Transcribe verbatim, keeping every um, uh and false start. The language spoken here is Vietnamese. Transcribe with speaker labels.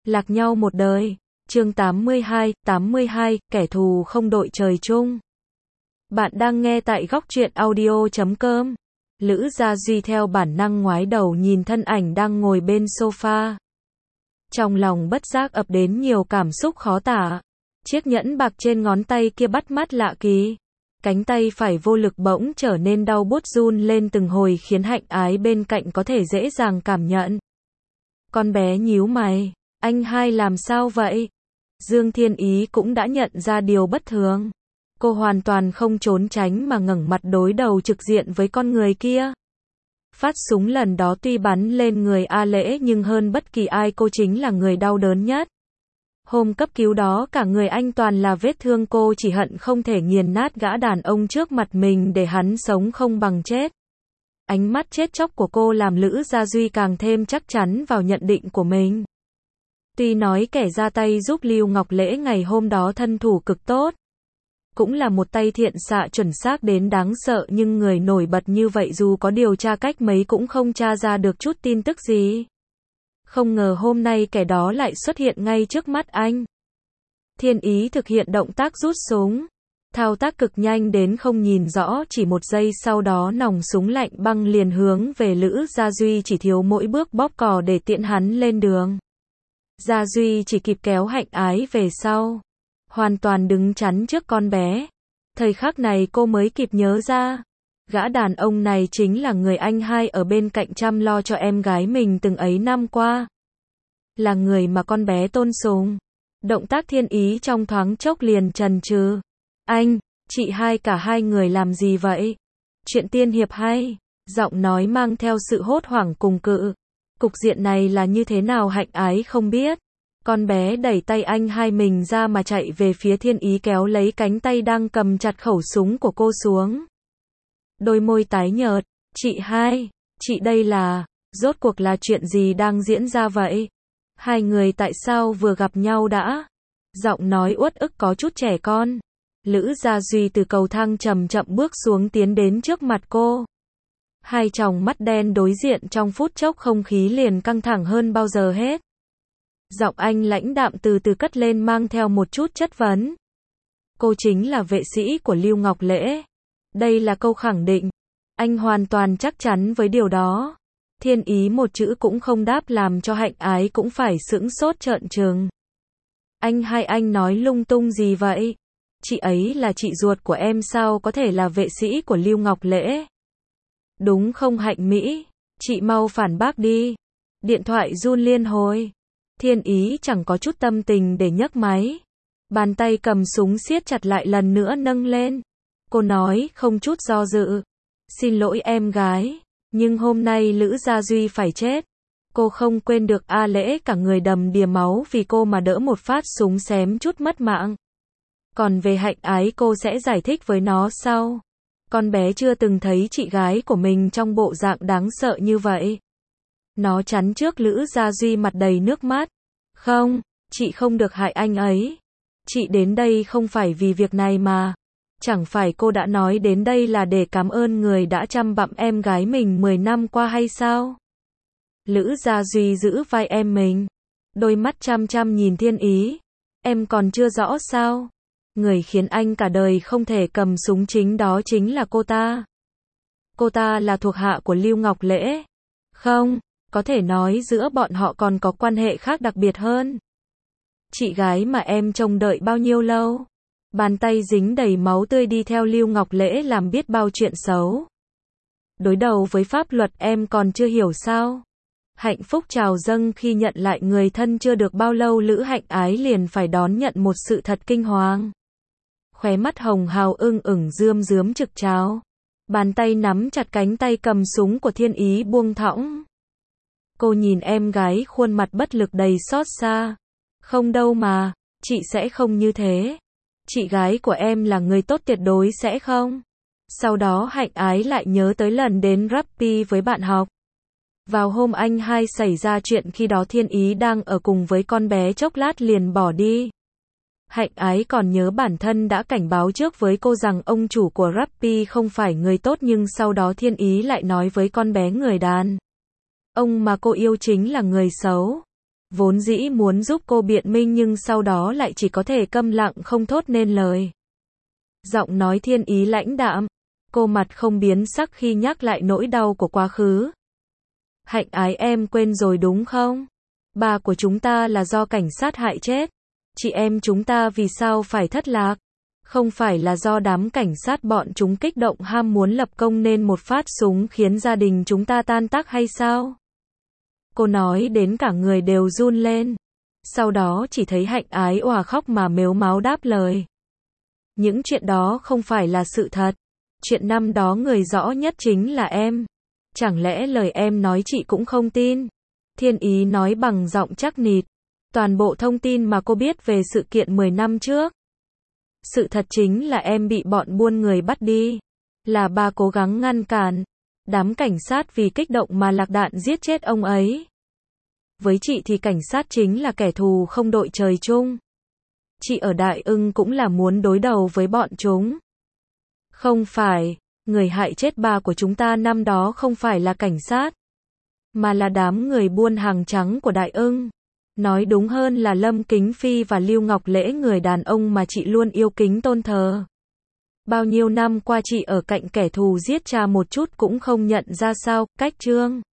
Speaker 1: Lạc nhau một đời. Chương tám mươi hai, tám mươi hai, kẻ thù không đội trời chung. Bạn đang nghe tại góc truyện audio chấm com. Lữ Gia Duy theo bản năng ngoái đầu nhìn thân ảnh đang ngồi bên sofa. Trong lòng bất giác ập đến nhiều cảm xúc khó tả. Chiếc nhẫn bạc trên ngón tay kia bắt mắt lạ kỳ. Cánh tay phải vô lực bỗng trở nên đau buốt run lên từng hồi khiến Hạnh Ái bên cạnh có thể dễ dàng cảm nhận. Con bé nhíu mày. Anh hai làm sao vậy? Dương Thiên Ý cũng đã nhận ra điều bất thường. Cô hoàn toàn không trốn tránh mà ngẩng mặt đối đầu trực diện với con người kia. Phát súng lần đó tuy bắn lên người A Lễ nhưng hơn bất kỳ ai cô chính là người đau đớn nhất. Hôm cấp cứu đó cả người anh toàn là vết thương, cô chỉ hận không thể nghiền nát gã đàn ông trước mặt mình để hắn sống không bằng chết. Ánh mắt chết chóc của cô làm Lữ Gia Duy càng thêm chắc chắn vào nhận định của mình. Tuy nói kẻ ra tay giúp Lưu Ngọc Lễ ngày hôm đó thân thủ cực tốt, cũng là một tay thiện xạ chuẩn xác đến đáng sợ, nhưng người nổi bật như vậy dù có điều tra cách mấy cũng không tra ra được chút tin tức gì. Không ngờ hôm nay kẻ đó lại xuất hiện ngay trước mắt anh. Thiên Ý thực hiện động tác rút súng. Thao tác cực nhanh đến không nhìn rõ, chỉ một giây sau đó nòng súng lạnh băng liền hướng về Lữ Gia Duy, chỉ thiếu mỗi bước bóp cò để tiễn hắn lên đường. Gia Duy chỉ kịp kéo Hạnh Ái về sau, hoàn toàn đứng chắn trước con bé. Thời khắc này cô mới kịp nhớ ra, gã đàn ông này chính là người anh hai ở bên cạnh chăm lo cho em gái mình từng ấy năm qua. Là người mà con bé tôn sùng. Động tác Thiên Ý trong thoáng chốc liền chần chừ. Anh, chị hai, cả hai người làm gì vậy? Chuyện tiên hiệp hay? Giọng nói mang theo sự hốt hoảng cùng cự. Cục diện này là như thế nào Hạnh Ái không biết. Con bé đẩy tay anh hai mình ra mà chạy về phía Thiên Ý, kéo lấy cánh tay đang cầm chặt khẩu súng của cô xuống. Đôi môi tái nhợt. Chị hai, chị đây là, rốt cuộc là chuyện gì đang diễn ra vậy? Hai người tại sao vừa gặp nhau đã? Giọng nói uất ức có chút trẻ con. Lữ Gia Duy từ cầu thang chậm chậm bước xuống, tiến đến trước mặt cô. Hai tròng mắt đen đối diện, trong phút chốc không khí liền căng thẳng hơn bao giờ hết. Giọng anh lãnh đạm từ từ cất lên mang theo một chút chất vấn. Cô chính là vệ sĩ của Lưu Ngọc Lễ. Đây là câu khẳng định. Anh hoàn toàn chắc chắn với điều đó. Thiên Ý một chữ cũng không đáp làm cho Hạnh Ái cũng phải sững sốt trợn trừng. Anh hai, anh nói lung tung gì vậy? Chị ấy là chị ruột của em, sao có thể là vệ sĩ của Lưu Ngọc Lễ? Đúng không Hạnh Mỹ? Chị mau phản bác đi. Điện thoại run liên hồi. Thiên Ý chẳng có chút tâm tình để nhấc máy. Bàn tay cầm súng siết chặt lại lần nữa nâng lên. Cô nói không chút do dự. Xin lỗi em gái, nhưng hôm nay Lữ Gia Duy phải chết. Cô không quên được A Lễ cả người đầm đìa máu vì cô mà đỡ một phát súng xém chút mất mạng. Còn về Hạnh Ái cô sẽ giải thích với nó sau. Con bé chưa từng thấy chị gái của mình trong bộ dạng đáng sợ như vậy. Nó chắn trước Lữ Gia Duy mặt đầy nước mắt. Không, chị không được hại anh ấy. Chị đến đây không phải vì việc này mà. Chẳng phải cô đã nói đến đây là để cảm ơn người đã chăm bẵm em gái mình mười năm qua hay sao? Lữ Gia Duy giữ vai em mình. Đôi mắt chăm chăm nhìn Thiên Ý. Em còn chưa rõ sao? Người khiến anh cả đời không thể cầm súng chính đó chính là cô ta. Cô ta là thuộc hạ của Lưu Ngọc Lễ. Không, có thể nói giữa bọn họ còn có quan hệ khác đặc biệt hơn. Chị gái mà em trông đợi bao nhiêu lâu? Bàn tay dính đầy máu tươi đi theo Lưu Ngọc Lễ làm biết bao chuyện xấu. Đối đầu với pháp luật em còn chưa hiểu sao? Hạnh phúc trào dâng khi nhận lại người thân chưa được bao lâu, Lữ Hạnh Ái liền phải đón nhận một sự thật kinh hoàng. Khóe mắt hồng hào ưng ửng rươm rướm trực trào. Bàn tay nắm chặt cánh tay cầm súng của Thiên Ý buông thõng. Cô nhìn em gái khuôn mặt bất lực đầy xót xa. Không đâu mà, chị sẽ không như thế. Chị gái của em là người tốt tuyệt đối sẽ không. Sau đó Hạnh Ái lại nhớ tới lần đến Rappi với bạn học. Vào hôm anh hai xảy ra chuyện, khi đó Thiên Ý đang ở cùng với con bé, chốc lát liền bỏ đi. Hạnh Ái còn nhớ bản thân đã cảnh báo trước với cô rằng ông chủ của Rappi không phải người tốt, nhưng sau đó Thiên Ý lại nói với con bé người đàn ông mà cô yêu chính là người xấu. Vốn dĩ muốn giúp cô biện minh nhưng sau đó lại chỉ có thể câm lặng không thốt nên lời. Giọng nói Thiên Ý lãnh đạm. Cô mặt không biến sắc khi nhắc lại nỗi đau của quá khứ. Hạnh ái, em quên rồi đúng không? Ba của chúng ta là do cảnh sát hại chết. Chị em chúng ta vì sao phải thất lạc? Không phải là do đám cảnh sát bọn chúng kích động ham muốn lập công nên một phát súng khiến gia đình chúng ta tan tác hay sao? Cô nói đến cả người đều run lên. Sau đó chỉ thấy Hạnh ái òa khóc mà mếu máo đáp lời. Những chuyện đó không phải là sự thật. Chuyện năm đó người rõ nhất chính là em. Chẳng lẽ lời em nói chị cũng không tin? Thiên Ý nói bằng giọng chắc nịch. Toàn bộ thông tin mà cô biết về sự kiện mười năm trước. Sự thật chính là em bị bọn buôn người bắt đi. Là ba cố gắng ngăn cản. Đám cảnh sát vì kích động mà lạc đạn giết chết ông ấy. Với chị thì cảnh sát chính là kẻ thù không đội trời chung. Chị ở Đại Ưng cũng là muốn đối đầu với bọn chúng. Không phải, người hại chết ba của chúng ta năm đó không phải là cảnh sát, mà là đám người buôn hàng trắng của Đại Ưng. Nói đúng hơn là Lâm Kính Phi và Lưu Ngọc Lễ, người đàn ông mà chị luôn yêu kính tôn thờ. Bao nhiêu năm qua chị ở cạnh kẻ thù giết cha một chút cũng không nhận ra sao, cách Trương